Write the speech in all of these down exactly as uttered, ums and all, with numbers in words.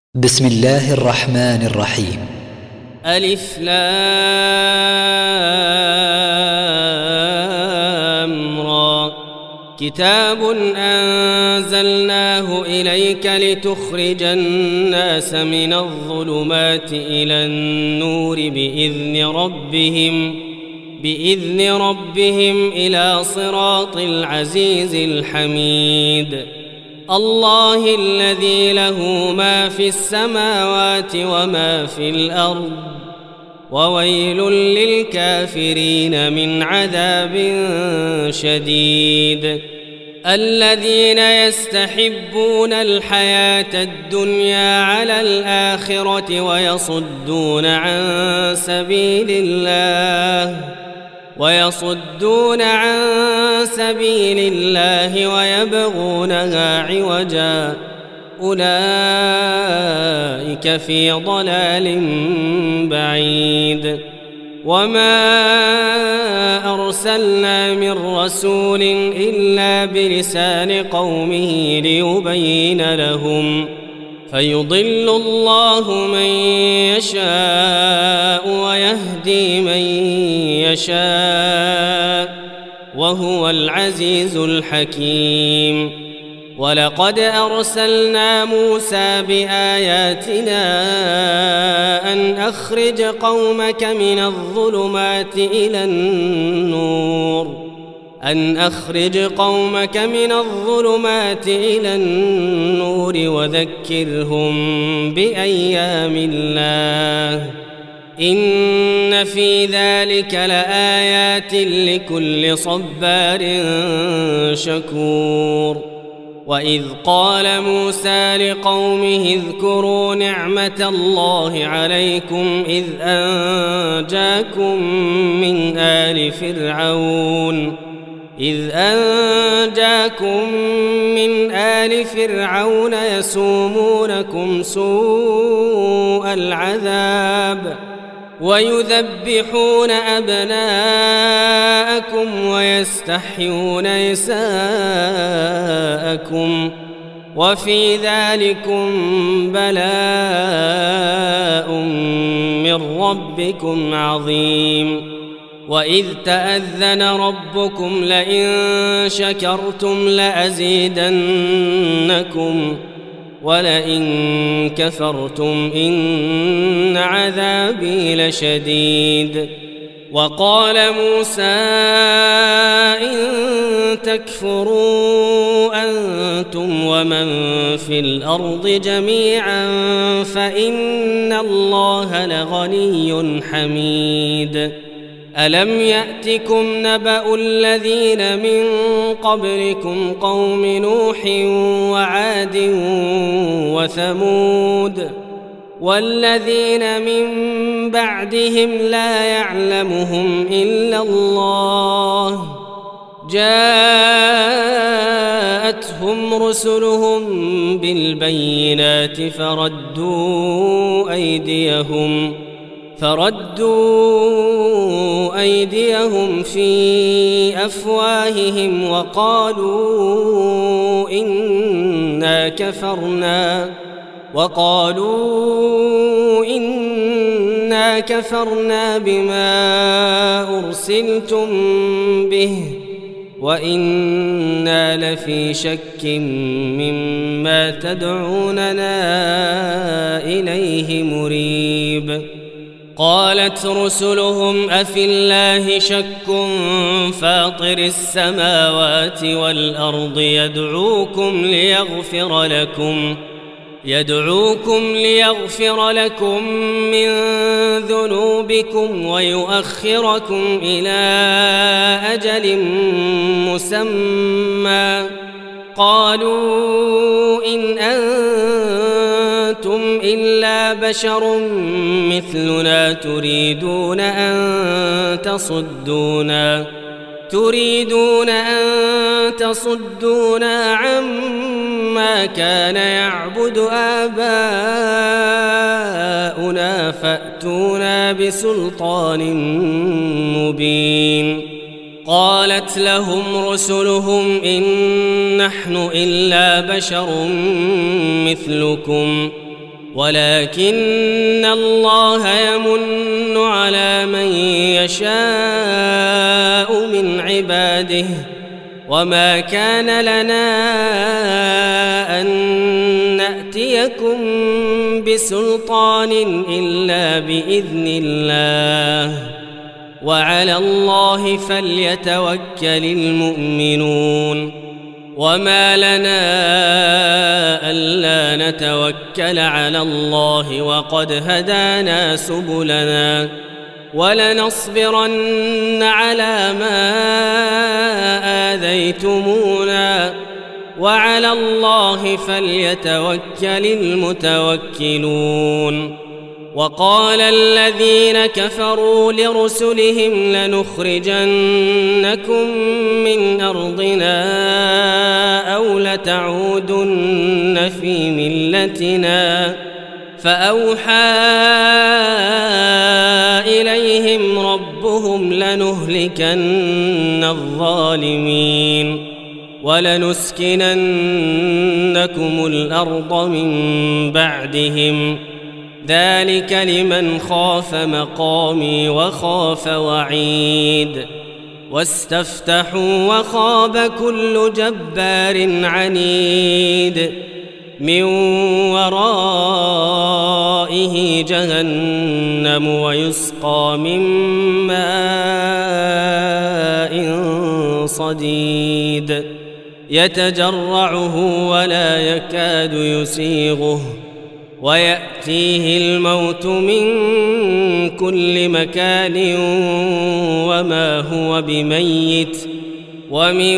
بسم الله الرحمن الرحيم. ألف لام را. كتاب أنزلناه إليك لتخرج الناس من الظلمات إلى النور بإذن ربهم بإذن ربهم إلى صراط العزيز الحميد. الله الذي له ما في السماوات وما في الأرض وويل للكافرين من عذاب شديد. الذين يستحبون الحياة الدنيا على الآخرة ويصدون عن سبيل الله ويصدون عن سبيل الله ويبغونها عوجا أولئك في ضلال بعيد. وما أرسلنا من رسول إلا بلسان قومه ليبين لهم فيضل الله من يشاء ويهدي من يشاء وهو العزيز الحكيم. ولقد أرسلنا موسى بآياتنا أن أخرج قومك من الظلمات إلى النور أن أخرج قومك من الظلمات إلى النور وذكرهم بأيام الله إن في ذلك لآيات لكل صبار شكور. وإذ قال موسى لقومه اذكروا نعمة الله عليكم إذ أنجاكم من آل فرعون إذ أنجاكم من آل فرعون يسومونكم سوء العذاب ويذبحون أبناءكم ويستحيون نساءكم وفي ذلكم بلاء من ربكم عظيم. وإذ تأذن ربكم لئن شكرتم لأزيدنكم ولئن كفرتم إن عذابي لشديد. وقال موسى إن تكفروا أنتم ومن في الأرض جميعا فإن الله لغني حميد. ألم يأتكم نبأ الذين من قبلكم قوم نوح وعاد وثمود والذين من بعدهم لا يعلمهم إلا الله جاءتهم رسلهم بالبينات فردوا أيديهم فردوا أيديهم في أفواههم وقالوا إنا كفرنا وقالوا إنا كفرنا بما أرسلتم به وإنا لفي شك مما تدعوننا إليه مريب. قالت رسلهم أفي الله شك فاطر السماوات والأرض يدعوكم ليغفر لكم يدعوكم ليغفر لكم من ذنوبكم ويؤخركم إلى أجل مسمى قالوا إن أنتم إلا بشر مثلنا تريدون أن تصدونا تريدون أن تصدونا عما كان يعبد آباؤنا فأتونا بسلطان مبين. قالت لهم رسلهم إن نحن إلا بشر مثلكم ولكن الله يمن على من يشاء من عباده وما كان لنا أن نأتيكم بسلطان إلا بإذن الله وعلى الله فليتوكل المؤمنون وما لنا ألا نتوكل على الله وقد هدانا سبلنا ولنصبرن على ما آذيتمونا وعلى الله فليتوكل المتوكلون وقال الذين كفروا لرسلهم لنخرجنكم من أرضنا أو لتعودن في ملتنا فأوحى إليهم ربهم لنهلكن الظالمين ولنسكننكم الأرض من بعدهم ذلك لمن خاف مقامي وخاف وعيد واستفتحوا وخاب كل جبار عنيد من ورائه جهنم ويسقى من ماء صديد يتجرعه ولا يكاد يسيغه ويأتيه الموت من كل مكان وما هو بميت ومن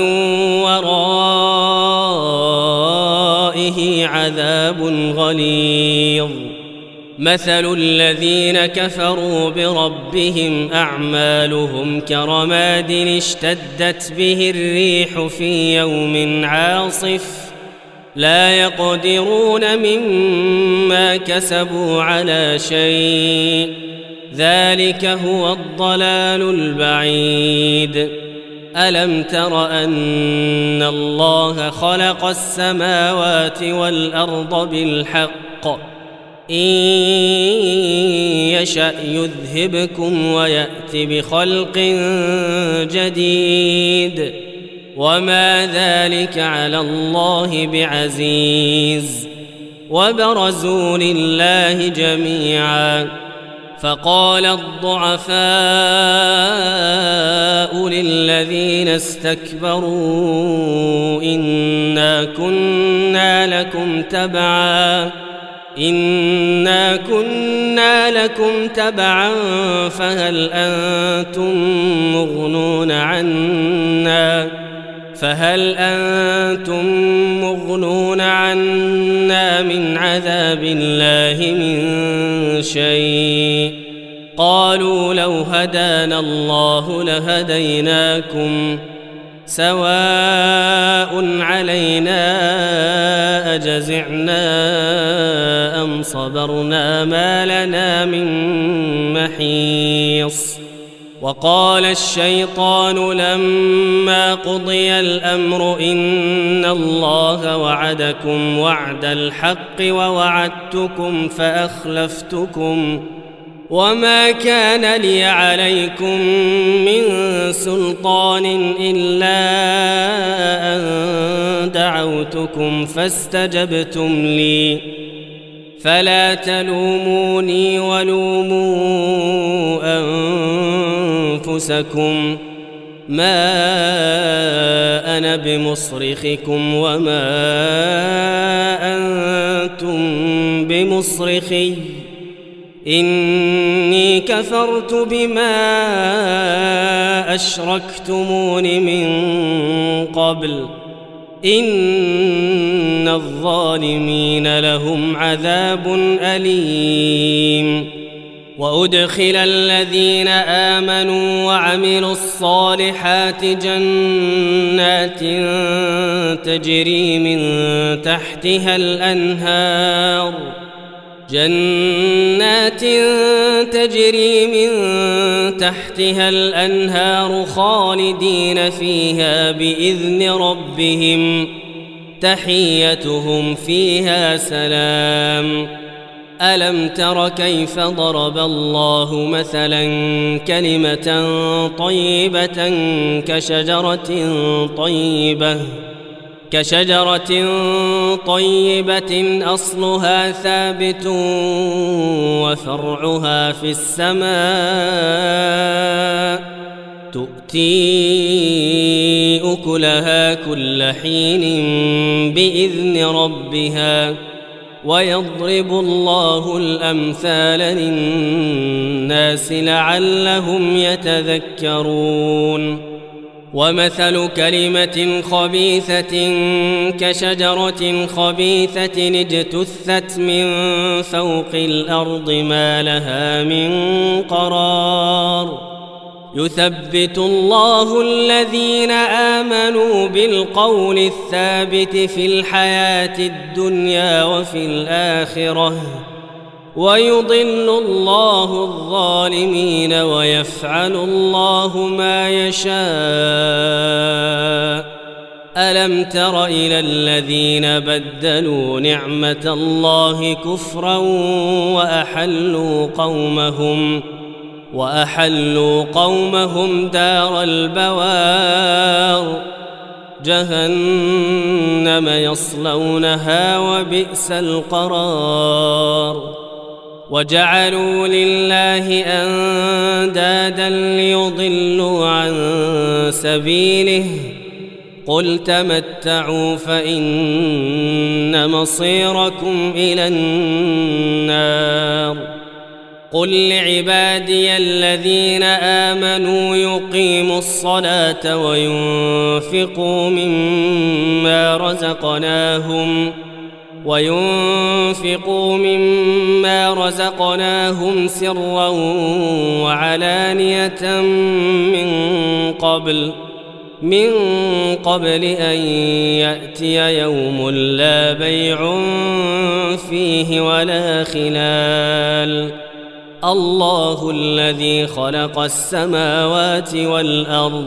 ورائه عذاب غليظ مثل الذين كفروا بربهم أعمالهم كرماد اشتدت به الريح في يوم عاصف لا يقدرون مما كسبوا على شيء ذلك هو الضلال البعيد ألم تر أن الله خلق السماوات والأرض بالحق إن يشأ يذهبكم ويأت بخلق جديد وما ذلك على الله بعزيز وبرزوا لله جميعا فقال الضعفاء للذين استكبروا إنا كنا لكم تبعا إنا كنا لكم تبعا فهل أنتم مغنون عنا فهل أنتم مغنون عنا من عذاب الله من شيء قالوا لو هدانا الله لهديناكم سواء علينا أجزعنا أم صبرنا ما لنا من محيص وقال الشيطان لما قضي الأمر إن الله وعدكم وعد الحق ووعدتكم فأخلفتكم وما كان لي عليكم من سلطان إلا أن دعوتكم فاستجبتم لي فلا تلوموني ولوموا أنفسكم ما أنا بمصرخكم وما أنتم بمصرخي إني كفرت بما أشركتمون من قبل إن الظالمين لهم عذاب أليم وأدخل الذين آمنوا وعملوا الصالحات جنات تجري من تحتها الأنهار جنات تجري من تحتها الأنهار خالدين فيها بإذن ربهم تحيتهم فيها سلام ألم تر كيف ضرب الله مثلا كلمة طيبة كشجرة طيبة كشجرة طيبة أصلها ثابت وفرعها في السماء تؤتي أكلها كل حين بإذن ربها ويضرب الله الأمثال للناس لعلهم يتذكرون ومثل كلمة خبيثة كشجرة خبيثة اجتثت من فوق الأرض ما لها من قرار يثبت الله الذين آمنوا بالقول الثابت في الحياة الدنيا وفي الآخرة ويضل الله الظالمين ويفعل الله ما يشاء ألم تر إلى الذين بدلوا نعمة الله كفرا وأحلوا قومهم وأحلوا قومهم دار البوار جهنم يصلونها وبئس القرار وجعلوا لله أندادا ليضلوا عن سبيله قل تمتعوا فإن مصيركم إلى النار قل لعبادي الذين آمنوا يقيموا الصلاة وينفقوا مما رزقناهم وينفقوا مما رزقناهم سرا وعلانية من قبل من قبل أن يأتي يوم لا بيع فيه ولا خلال الله الذي خلق السماوات والأرض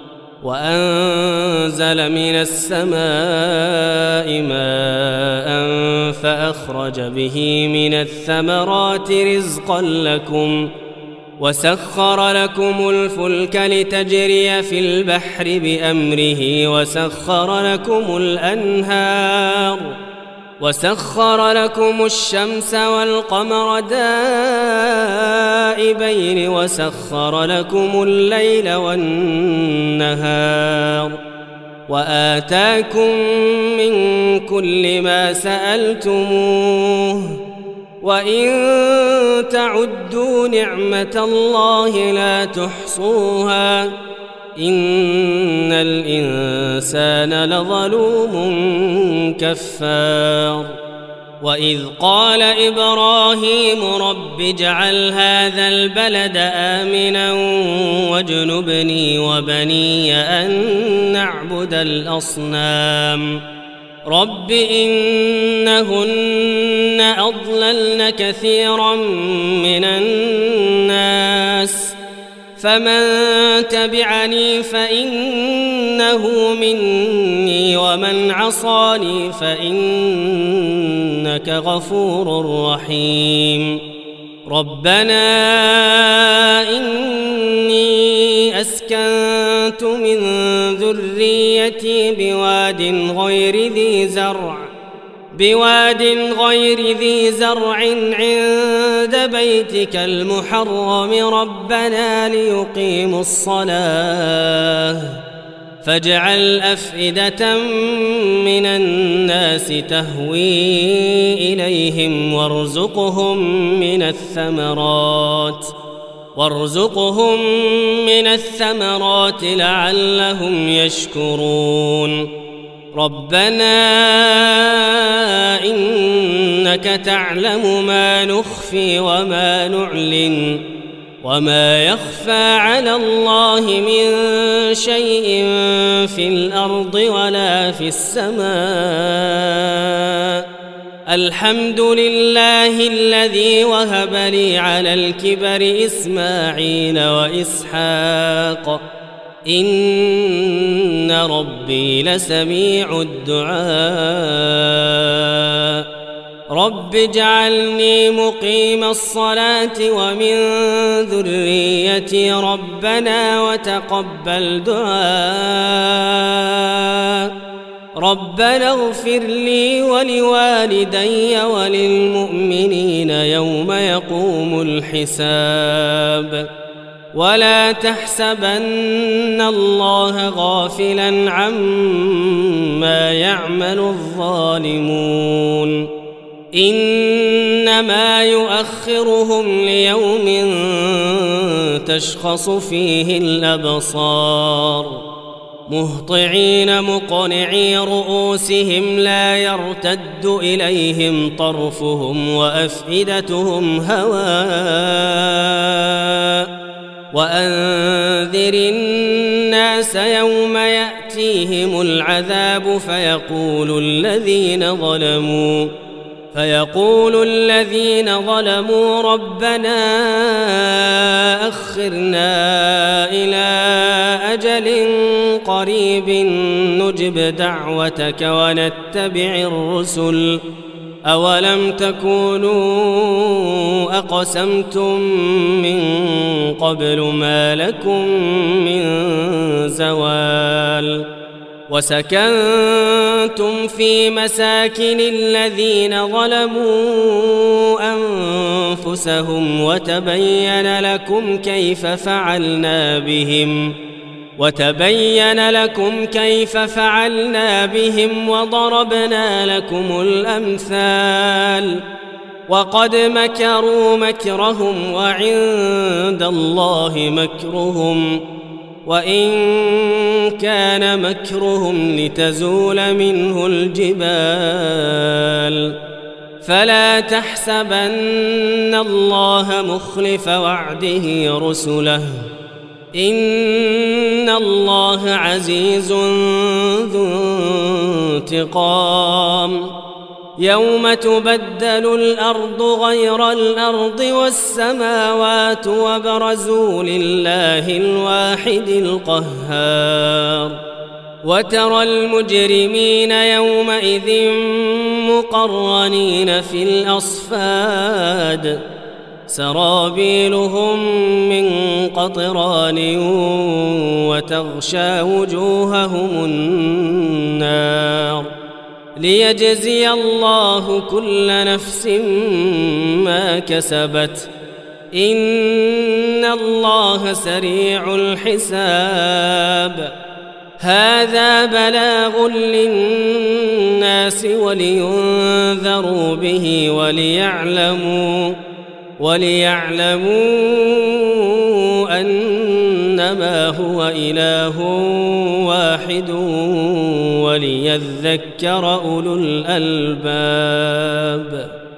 وأنزل من السماء ماء فأخرج به من الثمرات رزقا لكم وسخر لكم الفلك لتجري في البحر بأمره وسخر لكم الأنهار وسخر لكم الشمس والقمر دائبين وسخر لكم الليل والنهار وآتاكم من كل ما سألتموه وإن تعدوا نعمة الله لا تحصوها إن الإنسان لظلوم كفار وإذ قال إبراهيم رب اجعل هذا البلد آمنا واجنبني وبني أن نعبد الأصنام رب إنهن أضللن كثيرا من الناس فمن تبعني فإنه مني ومن عصاني فإنك غفور رحيم ربنا إني أسكنت من ذريتي بواد غير ذي زرع بواد غير ذي زرع عند بيتك المحرم ربنا ليقيموا الصلاة فاجعل أفئدة من الناس تهوي إليهم وارزقهم من الثمرات وارزقهم من الثمرات لعلهم يشكرون ربنا إنك تعلم ما نخفي وما نعلن وما يخفى على الله من شيء في الأرض ولا في السماء الحمد لله الذي وهب لي على الكبر إسماعيل وإسحاق إن ربي لسميع الدعاء رب اجعلني مقيم الصلاة ومن ذريتي ربنا وتقبل دعاء ربنا اغفر لي ولوالدي وللمؤمنين يوم يقوم الحساب ولا تحسبن الله غافلا عما يعمل الظالمون إنما يؤخرهم ليوم تشخص فيه الأبصار مهطعين مقنعي رؤوسهم لا يرتد إليهم طرفهم وأفئدتهم هواء وأنذر الناس يوم يأتيهم العذاب فيقول الذين ظلموا فيقول الذين ظلموا ربنا أخرنا إلى أجل قريب نجب دعوتك ونتبع الرسل أولم تكونوا أقسمتم من قبل ما لكم من زوال وسكنتم في مساكن الذين ظلموا أنفسهم وتبين لكم كيف فعلنا بهم وتبين لكم كيف فعلنا بهم وضربنا لكم الأمثال وقد مكروا مكرهم وعند الله مكرهم وإن كان مكرهم لتزول منه الجبال فلا تحسبن الله مخلف وعده رسله إن الله عزيز ذو انتقام يوم تبدل الأرض غير الأرض والسماوات وبرزوا لله الواحد القهار وترى المجرمين يومئذ مقرنين في الأصفاد سرابيلهم من قطران وتغشى وجوههم النار ليجزي الله كل نفس ما كسبت إن الله سريع الحساب هذا بلاغ للناس ولينذروا به وليعلموا وليعلموا أنما هو إله واحد وليذكر أولو الألباب.